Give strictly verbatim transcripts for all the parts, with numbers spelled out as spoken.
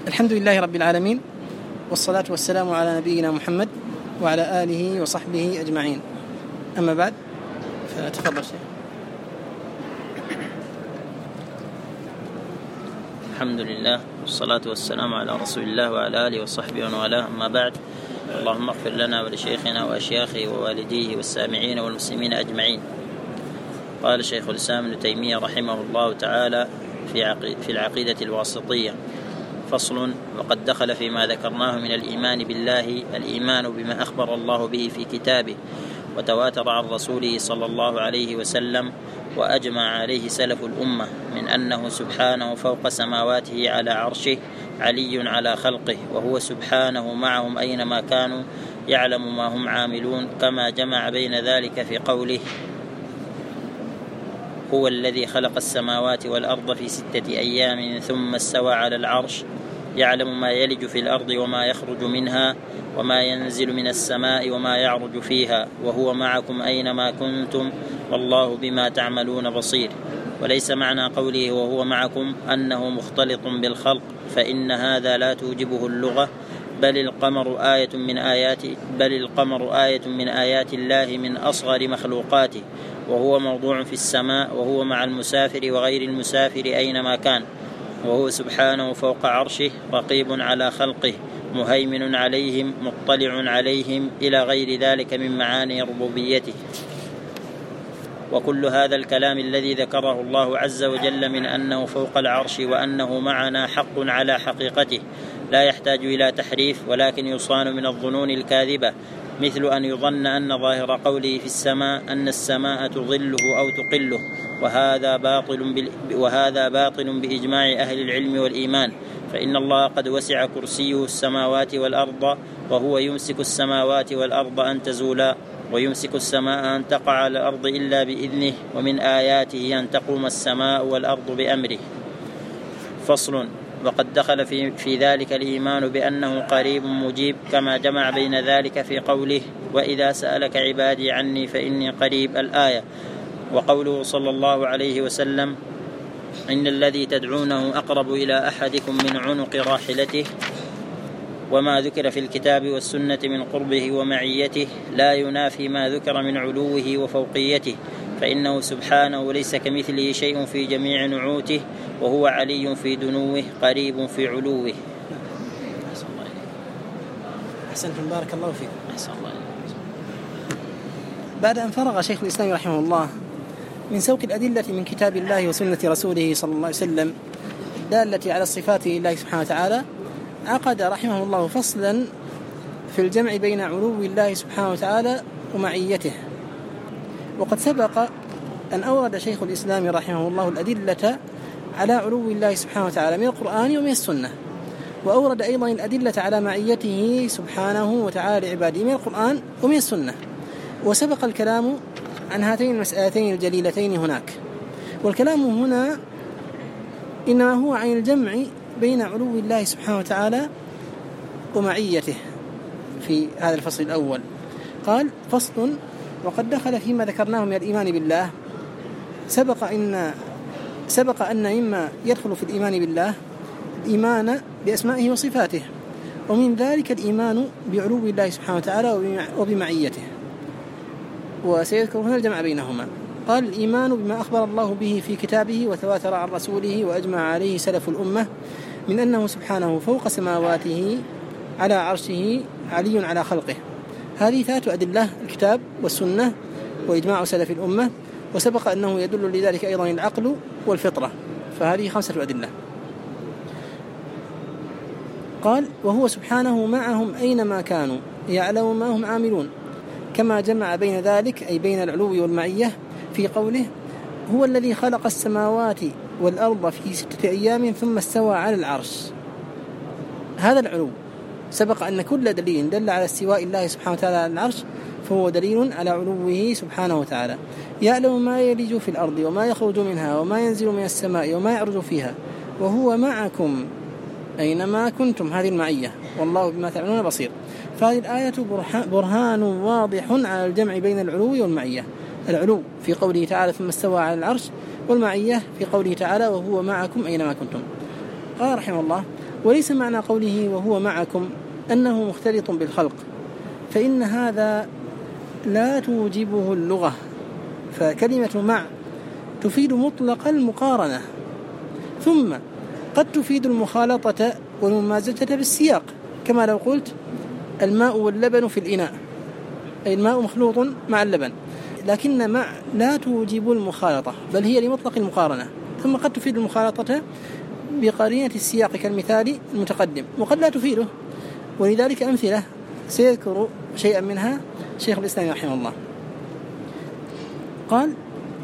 الحمد لله رب العالمين، والصلاة والسلام على نبينا محمد وعلى آله وصحبه أجمعين. أما بعد، فتفضل شيخ. الحمد لله والصلاة والسلام على رسول الله وعلى آله وصحبه ومن والاه. أما بعد، اللهم اغفر لنا ولشيخنا وأشياخه ووالديه والسامعين والمسلمين أجمعين. قال شيخ الإسلام ابن تيمية رحمه الله تعالى في العقيدة الواسطية: فصل: وقد دخل فيما ذكرناه من الإيمان بالله الإيمان بما أخبر الله به في كتابه وتواتر عن رسوله صلى الله عليه وسلم وأجمع عليه سلف الأمة من أنه سبحانه فوق سماواته على عرشه علي على خلقه، وهو سبحانه معهم أينما كانوا يعلم ما هم عاملون، كما جمع بين ذلك في قوله: هو الذي خلق السماوات والأرض في ستة أيام ثم استوى على العرش يعلم ما يلج في الأرض وما يخرج منها وما ينزل من السماء وما يعرج فيها، وهو معكم أينما كنتم والله بما تعملون بصير. وليس معنى قوله وهو معكم أنه مختلط بالخلق، فإن هذا لا توجبه اللغة، بل القمر آية من آيات بل القمر آية من آيات الله من أصغر مخلوقاته، وهو موضوع في السماء، وهو مع المسافر وغير المسافر أينما كان، وهو سبحانه فوق عرشه رقيب على خلقه مهيمن عليهم مطلع عليهم إلى غير ذلك من معاني ربوبيته. وكل هذا الكلام الذي ذكره الله عز وجل من أنه فوق العرش وأنه معنا حق على حقيقته، لا يحتاج إلى تحريف، ولكن يصان من الظنون الكاذبة، مثل أن يظن أن ظاهر قوله في السماء أن السماء تظله أو تقله، وهذا باطل وهذا باطل بإجماع أهل العلم والإيمان، فإن الله قد وسع كرسيه السماوات والأرض، وهو يمسك السماوات والأرض أن تزولا، ويمسك السماء أن تقع على الأرض إلا بإذنه، ومن آياته أن تقوم السماء والأرض بأمره. فصل: وقد دخل في, في ذلك الإيمان بأنه قريب مجيب، كما جمع بين ذلك في قوله: وإذا سألك عبادي عني فإني قريب، الآية، وقوله صلى الله عليه وسلم: إن الذي تدعونه أقرب إلى أحدكم من عنق راحلته، وما ذكر في الكتاب والسنة من قربه ومعيته لا ينافي ما ذكر من علوه وفوقيته، فإنه سبحانه ليس كمثله شيء في جميع نعوته، وهو علي في دنوه قريب في علوه. أحسنتم، بارك الله فيكم. أحسن الله. بعد أن فرغ شيخ الإسلام رحمه الله من سوق الأدلة من كتاب الله وسنة رسوله صلى الله عليه وسلم الدالة على الصفات لله سبحانه وتعالى، عقد رحمه الله فصلا في الجمع بين علو الله سبحانه وتعالى ومعيته. وقد سبق أن أورد شيخ الإسلام رحمه الله الأدلة على علو الله سبحانه وتعالى من القرآن ومن السنة، وأورد أيضا الأدلة على معيته سبحانه وتعالى لعباده من القرآن ومن السنة. وسبق الكلام عن هاتين المسألتين الجليلتين هناك، والكلام هنا إنما هو عن الجمع بين علو الله سبحانه وتعالى ومعيته في هذا الفصل الأول. قال: فصل: وقد دخل فيما ذكرناه من الإيمان بالله. سبق إن سبق أن مما يدخل في الإيمان بالله الإيمان بأسمائه وصفاته، ومن ذلك الإيمان بعلو الله سبحانه وتعالى وبمعيته، وسيذكر هنا الجمع بينهما. قال: الإيمان بما أخبر الله به في كتابه وتواتر عن رسوله وأجمع عليه سلف الأمة من أنه سبحانه فوق سماواته على عرشه علي على خلقه. هذه ثلاثة أدلة: الكتاب والسنة وإجماع سلف الأمة، وسبق أنه يدل لذلك أيضا العقل والفطرة، فهذه خمسة أدلة. قال: وهو سبحانه معهم أينما كانوا يعلم ما هم عاملون، كما جمع بين ذلك أي بين العلو والمعية في قوله: هو الذي خلق السماوات والأرض في ستة أيام ثم استوى على العرش. هذا العلو سبق أن كل دليل دل على استواء الله سبحانه وتعالى على العرش فهو دليل على علوه سبحانه وتعالى. يعلم ما يلج في الأرض وما يخرج منها وما ينزل من السماء وما يعرج فيها، وهو معكم أينما كنتم، هذه المعية، والله بما تعملون بصير. فهذه الآية برهان واضح على الجمع بين العلو والمعية. العلو في قوله تعالى ثم استوى على العرش، والمعية في قوله تعالى وهو معكم أينما كنتم. قال رحمه الله: وليس معنى قوله وهو معكم أنه مختلط بالخلق، فإن هذا لا توجبه اللغة، فكلمة مع تفيد مطلق المقارنة، ثم قد تفيد المخالطة والممازجة بالسياق، كما لو قلت الماء واللبن في الإناء، أي الماء مخلوط مع اللبن، لكن مع لا توجب المخالطة بل هي لمطلق المقارنة، ثم قد تفيد المخالطة بقرينة السياق كالمثال المتقدم، وقد لا تفيده، ولذلك أمثلة سيذكر شيئا منها شيخ الإسلام رحمه الله. قال: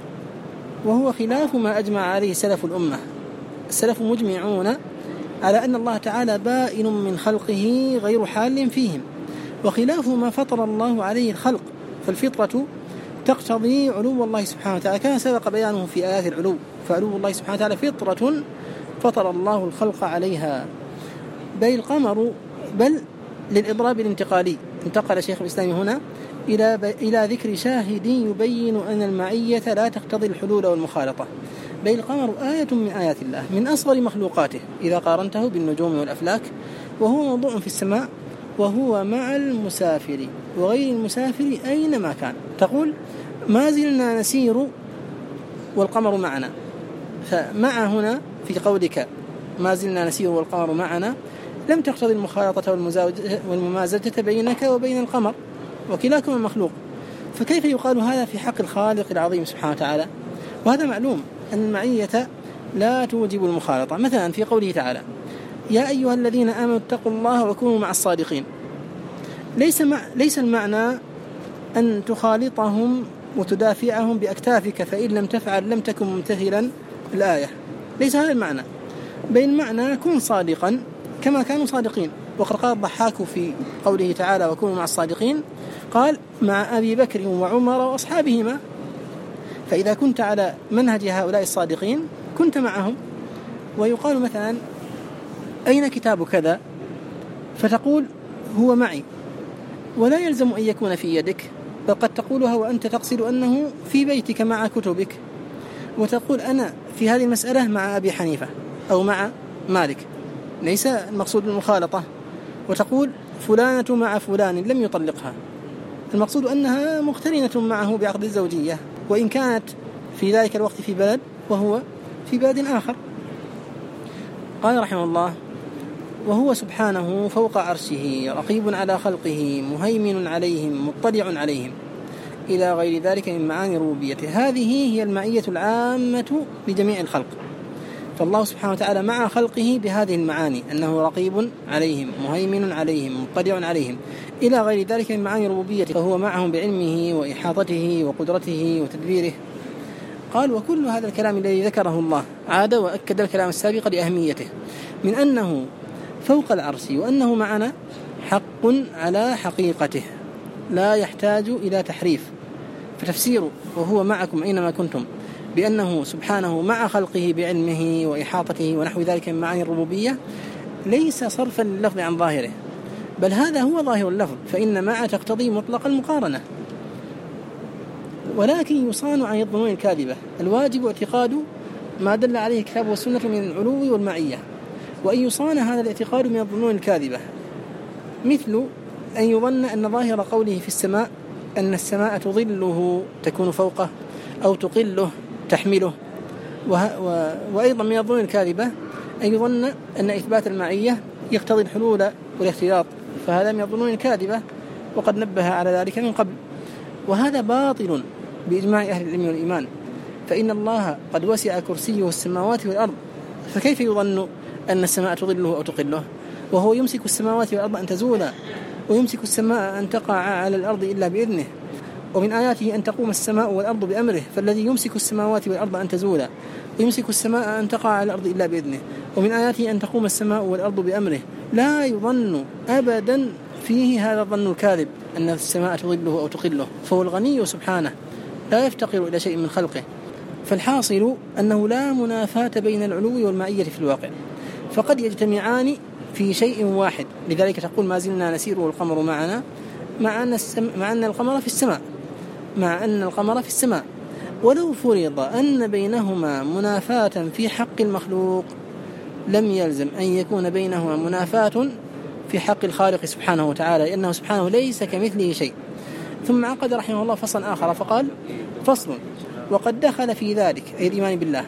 وهو خلاف ما أجمع عليه سلف الأمة. السلف مجمعون على أن الله تعالى بائن من خلقه غير حال فيهم، وخلاف ما فطر الله عليه الخلق، فالفطرة تقتضي علو الله سبحانه وتعالى كما سبق بيانه في آيات العلو، فعلو الله سبحانه وتعالى فطرة فطر الله الخلق عليها. بل القمر بل للإضراب الانتقالي انتقل شيخ الإسلام هنا إلى, إلى ذكر شاهد يبين أن المعية لا تقتضي الحلول والمخالطة. بل القمر آية من آيات الله من أصغر مخلوقاته إذا قارنته بالنجوم والأفلاك، وهو موضوع في السماء، وهو مع المسافر وغير المسافر أينما كان. تقول ما زلنا نسير والقمر معنا، فمع هنا في قولك ما زلنا نسير والقمر معنا لم تقتضي المخالطة والممازجة بينك وبين القمر، وكلاكما مخلوق، فكيف يقال هذا في حق الخالق العظيم سبحانه وتعالى؟ وهذا معلوم أن المعية لا توجب المخالطة. مثلا في قوله تعالى: يا أيها الذين آمنوا اتقوا الله وكونوا مع الصادقين، ليس, مع ليس المعنى أن تخالطهم وتدافعهم بأكتافك، فإن لم تفعل لم تكن ممتثلا الآية، ليس هذا المعنى، بل المعنى كن صادقا كما كانوا صادقين. وقد قال الضحاك في قوله تعالى وكونوا مع الصادقين، قال مع أبي بكر وعمر وأصحابهما، فإذا كنت على منهج هؤلاء الصادقين كنت معهم. ويقال مثلا أين كتاب كذا، فتقول هو معي، ولا يلزم أن يكون في يدك، بل قد تقولها وأنت تقصد أنه في بيتك مع كتبك، وتقول أنا في هذه المسألة مع أبي حنيفة أو مع مالك، ليس المقصود المخالطة. وتقول فلانة مع فلان لم يطلقها، المقصود أنها مقترنة معه بعقد الزوجية، وإن كانت في ذلك الوقت في بلد وهو في بلد آخر. قال رحمه الله: وهو سبحانه فوق عرشه رقيب على خلقه مهيمن عليهم مطلع عليهم، إلى غير ذلك من معاني ربوبيته. هذه هي المعية العامة لجميع الخلق، فالله سبحانه وتعالى مع خلقه بهذه المعاني، أنه رقيب عليهم مهيمن عليهم مطلع عليهم، إلى غير ذلك من معاني ربوبيته، فهو معهم بعلمه وإحاطته وقدرته وتدبيره. قال: وكل هذا الكلام الذي ذكره الله عاد وأكد الكلام السابق لأهميته، من أنه فوق العرش وأنه معنا حق على حقيقته لا يحتاج إلى تحريف. فتفسير وهو معكم أينما كنتم بأنه سبحانه مع خلقه بعلمه وإحاطته ونحو ذلك من معاني الربوبية ليس صرفا لللفظ عن ظاهره، بل هذا هو ظاهر اللفظ، فإن مع تقتضي مطلق المقارنة، ولكن يصان عن الظنون الكاذبة. الواجب اعتقاد ما دل عليه الكتاب والسنة من العلو والمعية، وأن يصان هذا الاعتقاد من الظنون الكاذبة، مثل أن يظن أن ظاهر قوله في السماء أن السماء تظله تكون فوقه أو تقله تحمله. وه... وأيضا من الظنون الكاذبة أن يظن أن إثبات المعية يقتضي الحلول والاختلاط، فهذا من الظنون الكاذبة، وقد نبه على ذلك من قبل، وهذا باطل بإجماع أهل العلم والإيمان، فإن الله قد وسع كرسيه السماوات والأرض، فكيف يظن أن السماء تظله أو تقله، وهو يمسك السماوات والأرض أن تزولا، ويمسك السماء أن تقع على الأرض إلا بإذنه، ومن آياته أن تقوم السماء والأرض بأمره، فالذي يمسك السماوات والأرض أن تزولا ويمسك السماء أن تقع على الأرض إلا بإذنه، ومن آياته أن تقوم السماء والأرض بأمره، لا يظن أبدا فيه هذا الظن الكاذب أن السماء تظله أو تقله، فهو الغني سبحانه لا يفتقر إلى شيء من خلقه. فالحاصل أنه لا منافاة بين العلو والمعية في الواقع، فقد يجتمعان في شيء واحد. لذلك تقول ما زلنا نسير والقمر معنا، مع أن, السم... مع أن القمر في السماء مع أن القمر في ولو فرض أن بينهما منافاة في حق المخلوق لم يلزم أن يكون بينهما منافاة في حق الخالق سبحانه وتعالى، لأنه سبحانه ليس كمثله شيء. ثم عقد رحمه الله فصلا آخر فقال: فصل: وقد دخل في ذلك أي الإيمان بالله،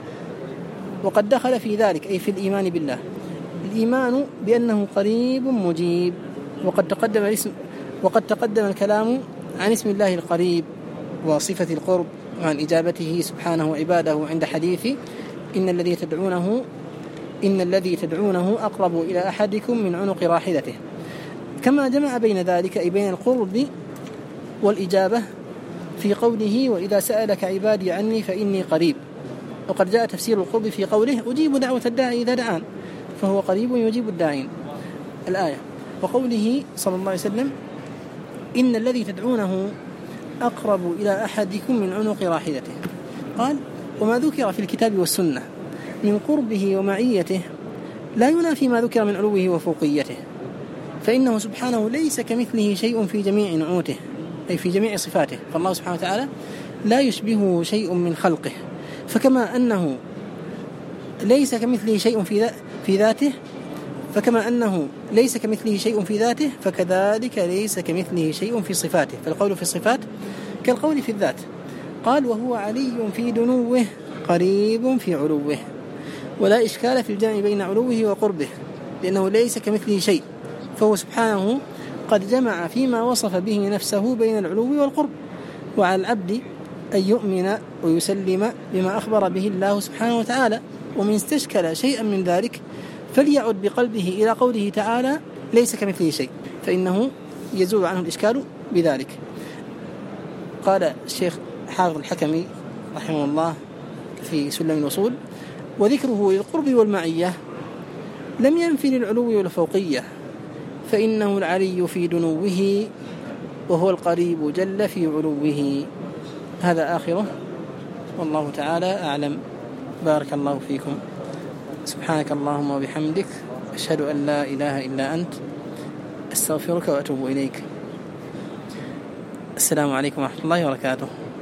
وقد دخل في ذلك أي في الإيمان بالله الإيمان بأنه قريب مجيب. وقد تقدم الاسم وقد تقدم الكلام عن اسم الله القريب وصفة القرب وعن إجابته سبحانه عباده عند حديث إن الذي تدعونه إن الذي تدعونه أقرب إلى أحدكم من عنق راحلته، كما جمع بين ذلك أي بين القرب والإجابة في قوله: وإذا سألك عبادي عني فإني قريب. وقد جاء تفسير القرب في قوله: أجيب دعوة الداعي إذا دعان، فهو قريب يجيب الداعين الآية. وقوله صلى الله عليه وسلم: إن الذي تدعونه أقرب إلى أحدكم من عنق راحلته. قال: وما ذكر في الكتاب والسنة من قربه ومعيته لا ينافي ما ذكر من علوه وفوقيته، فإنه سبحانه ليس كمثله شيء في جميع نعوته أي في جميع صفاته، فالله سبحانه وتعالى لا يشبهه شيء من خلقه. فكما أنه ليس كمثله شيء في في ذاته فكما أنه ليس كمثله شيء في ذاته فكذلك ليس كمثله شيء في صفاته، فالقول في الصفات كالقول في الذات. قال: وهو علي في دنوه قريب في علوه، ولا إشكال في الجمع بين علوه وقربه، لأنه ليس كمثله شيء، فهو سبحانه قد جمع فيما وصف به نفسه بين العلو والقرب. وعلى العبد أن يؤمن ويسلم بما أخبر به الله سبحانه وتعالى، ومن استشكل شيئا من ذلك فليعد بقلبه إلى قوله تعالى: ليس كمثله شيء، فإنه يزول عنه الإشكال بذلك. قال الشيخ حافظ الحكمي رحمه الله في سلم الوصول: وذكره للقرب والمعية لم ينفي للعلو والفوقية، فإنه العلي في دنوه وهو القريب جل في علوه. هذا آخره، والله تعالى أعلم. بارك الله فيكم. سبحانك اللهم وبحمدك، أشهد أن لا إله إلا أنت، أستغفرك وأتوب إليك. السلام عليكم ورحمة الله وبركاته.